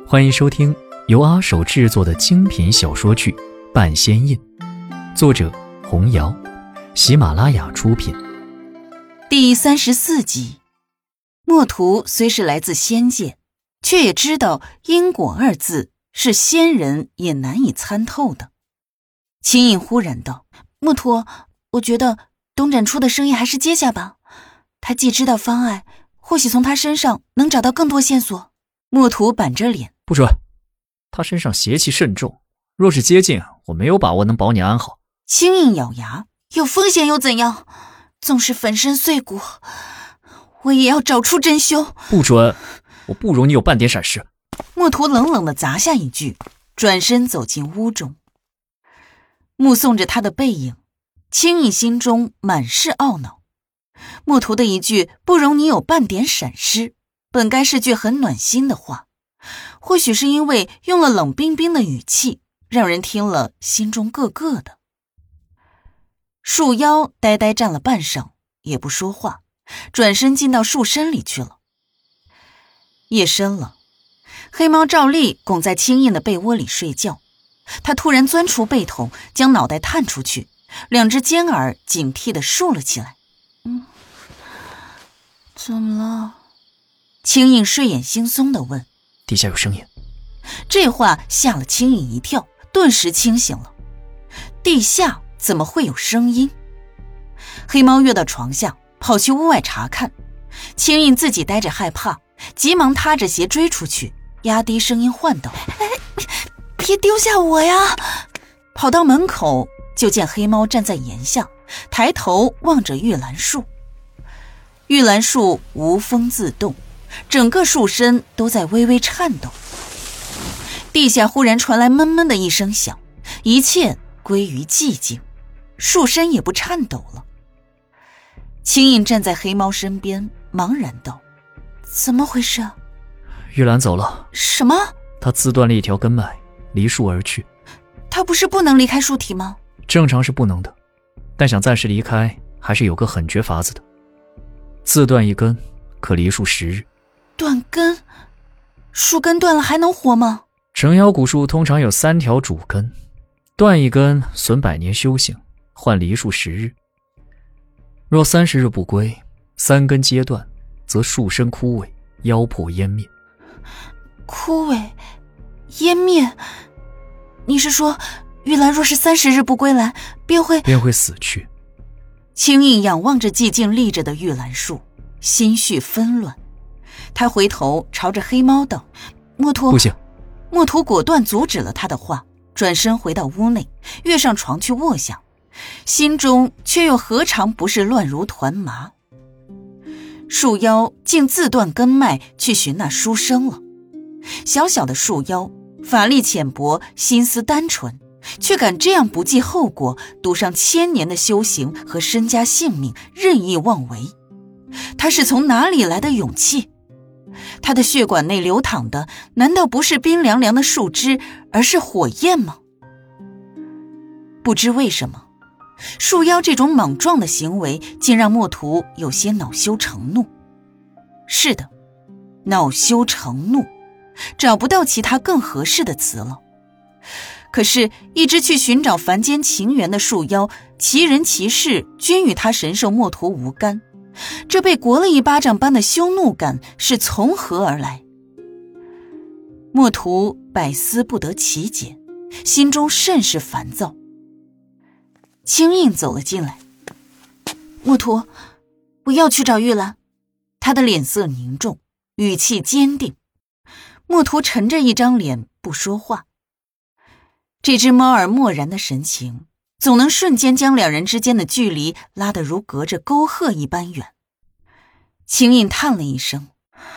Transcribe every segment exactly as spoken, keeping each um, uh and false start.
欢迎收听由阿手制作的精品小说剧《半仙印》，作者红瑶，喜马拉雅出品。 第三十四集。墨图虽是来自仙界，却也知道因果二字是仙人也难以参透的。秦颖忽然道：墨图，我觉得董展初的生意还是接下吧，他既知道方爱，或许从他身上能找到更多线索。墨图板着脸： 不准，他身上邪气甚重，若是接近，我没有把握能保你安好。 青印咬牙：有风险又怎样？纵是粉身碎骨，我也要找出真凶。 不准，我不容你有半点闪失。 墨图冷冷地砸下一句，转身走进屋中。目送着他的背影，青印心中满是懊恼。墨图的一句不容你有半点闪失，本该是句很暖心的话，或许是因为用了冷冰冰的语气，让人听了心中咯咯的。树妖呆呆站了半晌，也不说话，转身进到树身里去了。夜深了，黑猫照例拱在青印的被窝里睡觉，他突然钻出被筒，将脑袋探出去，两只尖耳警惕地竖了起来。嗯，怎么了？青印睡眼惺忪地问。 地下有声音。 这话吓了青印一跳，顿时清醒了。地下怎么会有声音？黑猫跃到床下，跑去屋外查看。青印自己呆着害怕，急忙踏着鞋追出去，压低声音唤道：哎，别丢下我呀！跑到门口，就见黑猫站在檐下，抬头望着玉兰树。玉兰树无风自动，整个树身都在微微颤抖。地下忽然传来闷闷的一声响，一切归于寂静，树身也不颤抖了。青印站在黑猫身边，茫然道：怎么回事？ 玉兰走了。 什么？ 她自断了一条根脉，离树而去。 她不是不能离开树体吗？ 正常是不能的，但想暂时离开，还是有个很绝法子的。自断一根，可离树十日。 断根？树根断了还能活吗？ 成妖古树通常有三条主根，断一根损百年修行，换离树十日。若三十日不归，三根皆断，则树身枯萎，妖魄湮灭。 枯萎湮灭？你是说玉兰若是三十日不归来，便会便会死去？ 青印仰望着寂静立着的玉兰树，心绪纷乱。他回头朝着黑猫道：墨图。 不行。 墨图果断阻止了他的话，转身回到屋内，跃上床去卧下，心中却又何尝不是乱如团麻。树妖竟自断根脉去寻那书生了。小小的树妖，法力浅薄，心思单纯，却敢这样不计后果，赌上千年的修行和身家性命，任意妄为。他是从哪里来的勇气？他的血管内流淌的难道不是冰凉凉的树枝，而是火焰吗？不知为什么，树妖这种莽撞的行为竟让墨图有些恼羞成怒。是的，恼羞成怒，找不到其他更合适的词了。可是一只去寻找凡间情缘的树妖，其人其事均与他神兽墨图无干，这被掴了一巴掌般的羞怒感是从何而来？墨图百思不得其解，心中甚是烦躁。青印走了进来。墨图，我要去找玉兰。他的脸色凝重，语气坚定。墨图沉着一张脸不说话。这只猫儿漠然的神情，总能瞬间将两人之间的距离拉得如隔着沟壑一般远。青印叹了一声，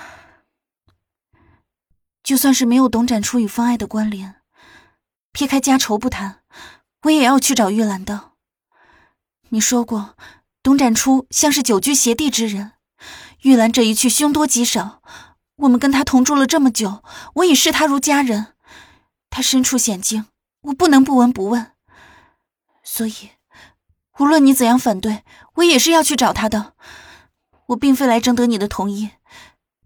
就算是没有董展初与方爱的关联，撇开家仇不谈，我也要去找玉兰的。你说过，董展初像是久居邪地之人，玉兰这一去凶多吉少，我们跟他同住了这么久，我已视他如家人，他身处险境，我不能不闻不问。所以无论你怎样反对，我也是要去找他的。我并非来征得你的同意，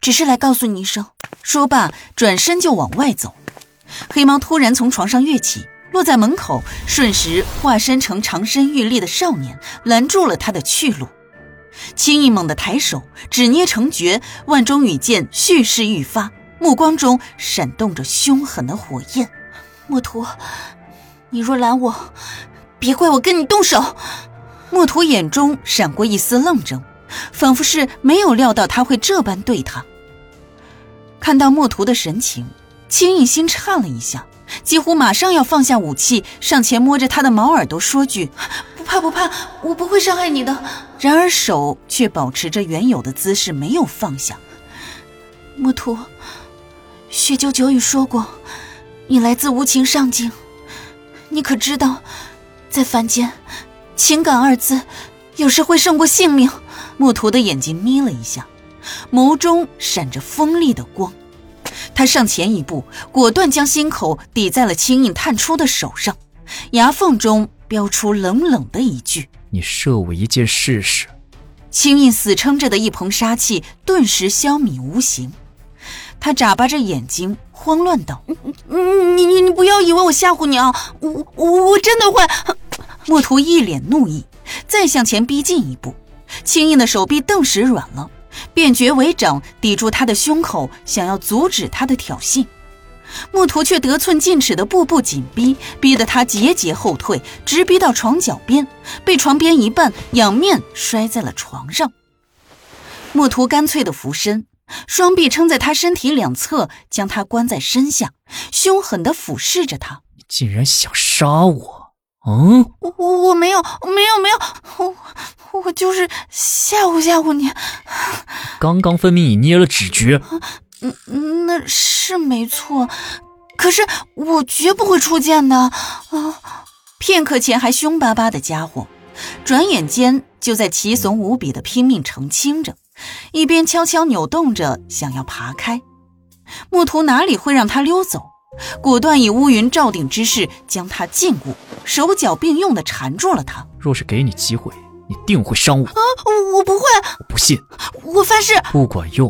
只是来告诉你一声。说罢，转身就往外走。黑猫突然从床上跃起，落在门口，瞬时化身成长身玉立的少年，拦住了他的去路。轻易猛地抬手，指捏成诀，万中羽箭蓄势愈发，目光中闪动着凶狠的火焰。墨图，你若拦我，别怪我跟你动手。墨图眼中闪过一丝愣怔，仿佛是没有料到他会这般对他。看到墨图的神情，轻易心颤了一下，几乎马上要放下武器，上前摸着他的毛耳朵说句：不怕不怕，我不会伤害你的。然而手却保持着原有的姿势，没有放下。墨图，雪鹫九语说过，你来自无情上境，你可知道，在凡间，情感二字有时会胜过性命。墨图的眼睛眯了一下，眸中闪着锋利的光。他上前一步，果断将心口抵在了轻印探出的手上，牙缝中飙出冷冷的一句： 你射我一箭试试。 轻印死撑着的一捧杀气顿时消弭无形。他眨巴着眼睛，慌乱道：你你你不要以为我吓唬你啊，我我我真的会。墨图一脸怒意，再向前逼近一步，轻印的手臂顿时软了，便觉为掌抵住他的胸口，想要阻止他的挑衅。墨图却得寸进尺的步步紧逼，逼得他节节后退，直逼到床脚边，被床边一绊，仰面摔在了床上。墨图干脆的俯身，双臂撑在他身体两侧，将他关在身下，凶狠地俯视着他。 你竟然想杀我？嗯， 我我我没有没有没有，我我就是吓唬吓唬你。 刚刚分明你捏了指诀。 嗯，那是没错，可是我绝不会出剑的啊！片刻前还凶巴巴的家伙，转眼间就在奇怂无比的拼命澄清着，一边悄悄扭动着想要爬开。墨图哪里会让他溜走，果断以乌云罩顶之势将他禁锢，手脚并用地缠住了他。 若是给你机会，你定会伤我。 啊，我不会。 我不信。 我发誓。 不管用。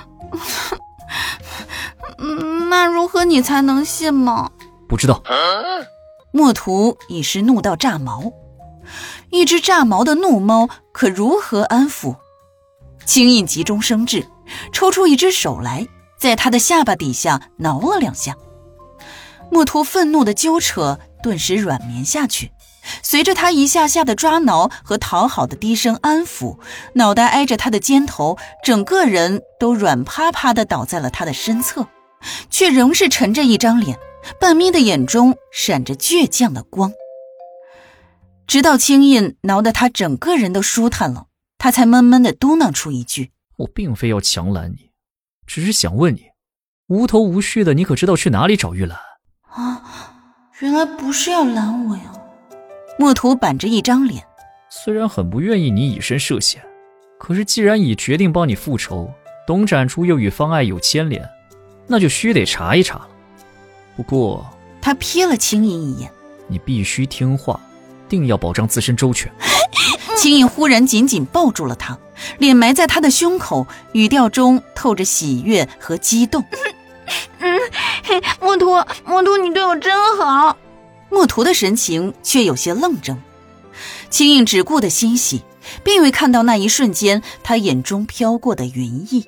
那如何你才能信吗？ 不知道。 墨图已是怒到炸毛，一只炸毛的怒猫可如何安抚？轻印急中生智，抽出一只手来，在他的下巴底下挠了两下。墨图愤怒的揪扯顿时软绵下去，随着他一下下的抓挠和讨好的低声安抚，脑袋挨着他的肩头，整个人都软趴趴地倒在了他的身侧，却仍是沉着一张脸，半眯的眼中闪着倔强的光。直到轻印挠得他整个人都舒坦了，他才闷闷地嘟囔出一句： 我并非要强揽你，只是想问你，无头无绪的你可知道去哪里找玉兰？ 啊，原来不是要拦我呀。墨图板着一张脸， 虽然很不愿意你以身涉险，可是既然已决定帮你复仇，董展初又与方爱有牵连，那就须得查一查了。不过他瞥了轻印一眼， 你必须听话，定要保障自身周全。 轻印忽然紧紧抱住了他，脸埋在他的胸口，语调中透着喜悦和激动。嗯，墨图，墨图，你对我真好。墨图的神情却有些愣怔，轻印只顾得欣喜，并未看到那一瞬间他眼中飘过的云翳。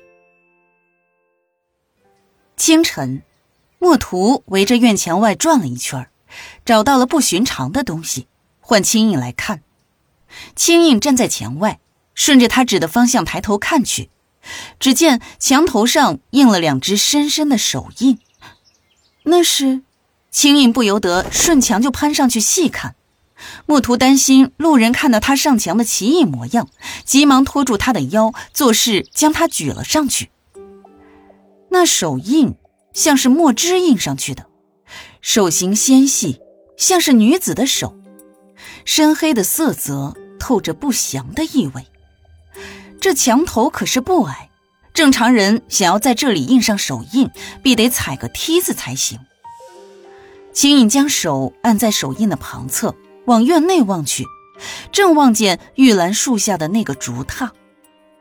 清晨，墨图围着院墙外转了一圈，找到了不寻常的东西，唤轻印来看。轻印站在墙外，顺着他指的方向抬头看去，只见墙头上印了两只深深的手印。那是……轻印不由得顺墙就攀上去细看。墨图担心路人看到他上墙的奇异模样，急忙拖住他的腰，作势将他举了上去。那手印像是墨汁印上去的，手型纤细，像是女子的手，深黑的色泽透着不祥的意味。这墙头可是不矮，正常人想要在这里印上手印，必得踩个梯子才行。轻印将手按在手印的旁侧，往院内望去，正望见玉兰树下的那个竹榻。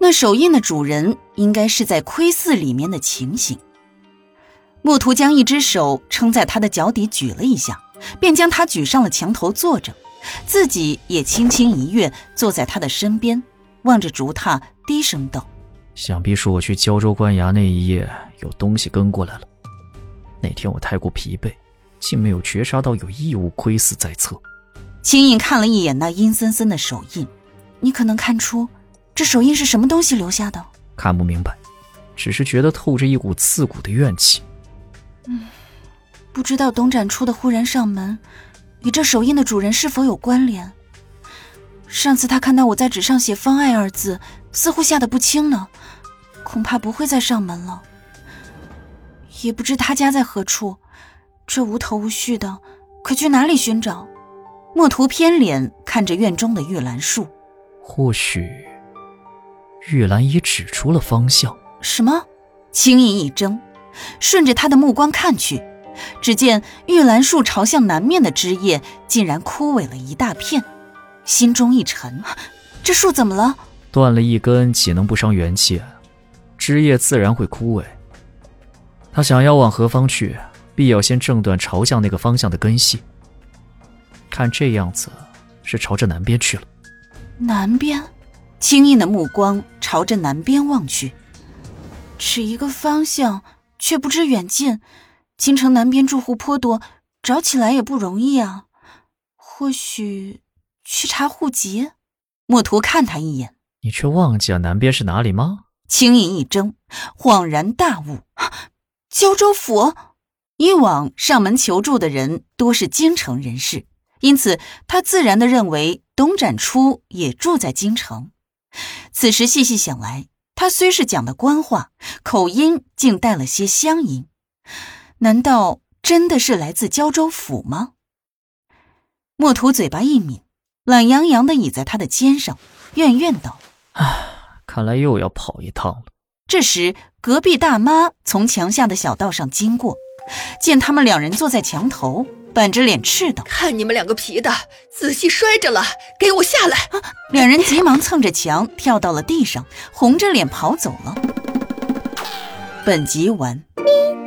那手印的主人应该是在窥伺里面的情形。墨图将一只手撑在他的脚底举了一下，便将他举上了墙头坐着，自己也轻轻一跃坐在他的身边，望着竹榻低声道： 想必是我去胶州关衙那一夜有东西跟过来了。那天我太过疲惫，竟没有觉察到有异物窥伺在侧。 秦颖看了一眼那阴森森的手印，你可能看出这手印是什么东西留下的？ 看不明白，只是觉得透着一股刺骨的怨气。 嗯，不知道董展初的忽然上门与这手印的主人是否有关联。上次他看到我在纸上写方爱二字，似乎吓得不轻呢，恐怕不会再上门了。也不知他家在何处，这无头无绪的，可去哪里寻找？墨图偏脸看着院中的玉兰树， 或许玉兰已指出了方向。 什么？青影一怔，顺着他的目光看去，只见玉兰树朝向南面的枝叶竟然枯萎了一大片，心中一沉，这树怎么了？ 断了一根岂能不伤元气？枝叶自然会枯萎。他想要往何方去，必要先正断朝向那个方向的根系。看这样子是朝着南边去了。 南边？青印的目光朝着南边望去，只一个方向，却不知远近。京城南边住户颇多，找起来也不容易啊。或许去查户籍？墨图看他一眼， 你却忘记了南边是哪里吗？ 青印一怔，恍然大悟，胶州府。以往上门求助的人多是京城人士，因此他自然地认为董展初也住在京城。此时细细想来，他虽是讲的官话，口音竟带了些乡音，难道真的是来自胶州府吗？墨图嘴巴一抿，懒洋洋地倚在他的肩上，怨怨道： 唉，看来又要跑一趟了。 这时隔壁大妈从墙下的小道上经过，见他们两人坐在墙头，板着脸斥道： 看你们两个皮的，仔细摔着了，给我下来！ 啊、两人急忙蹭着墙跳到了地上，红着脸跑走了。本集完。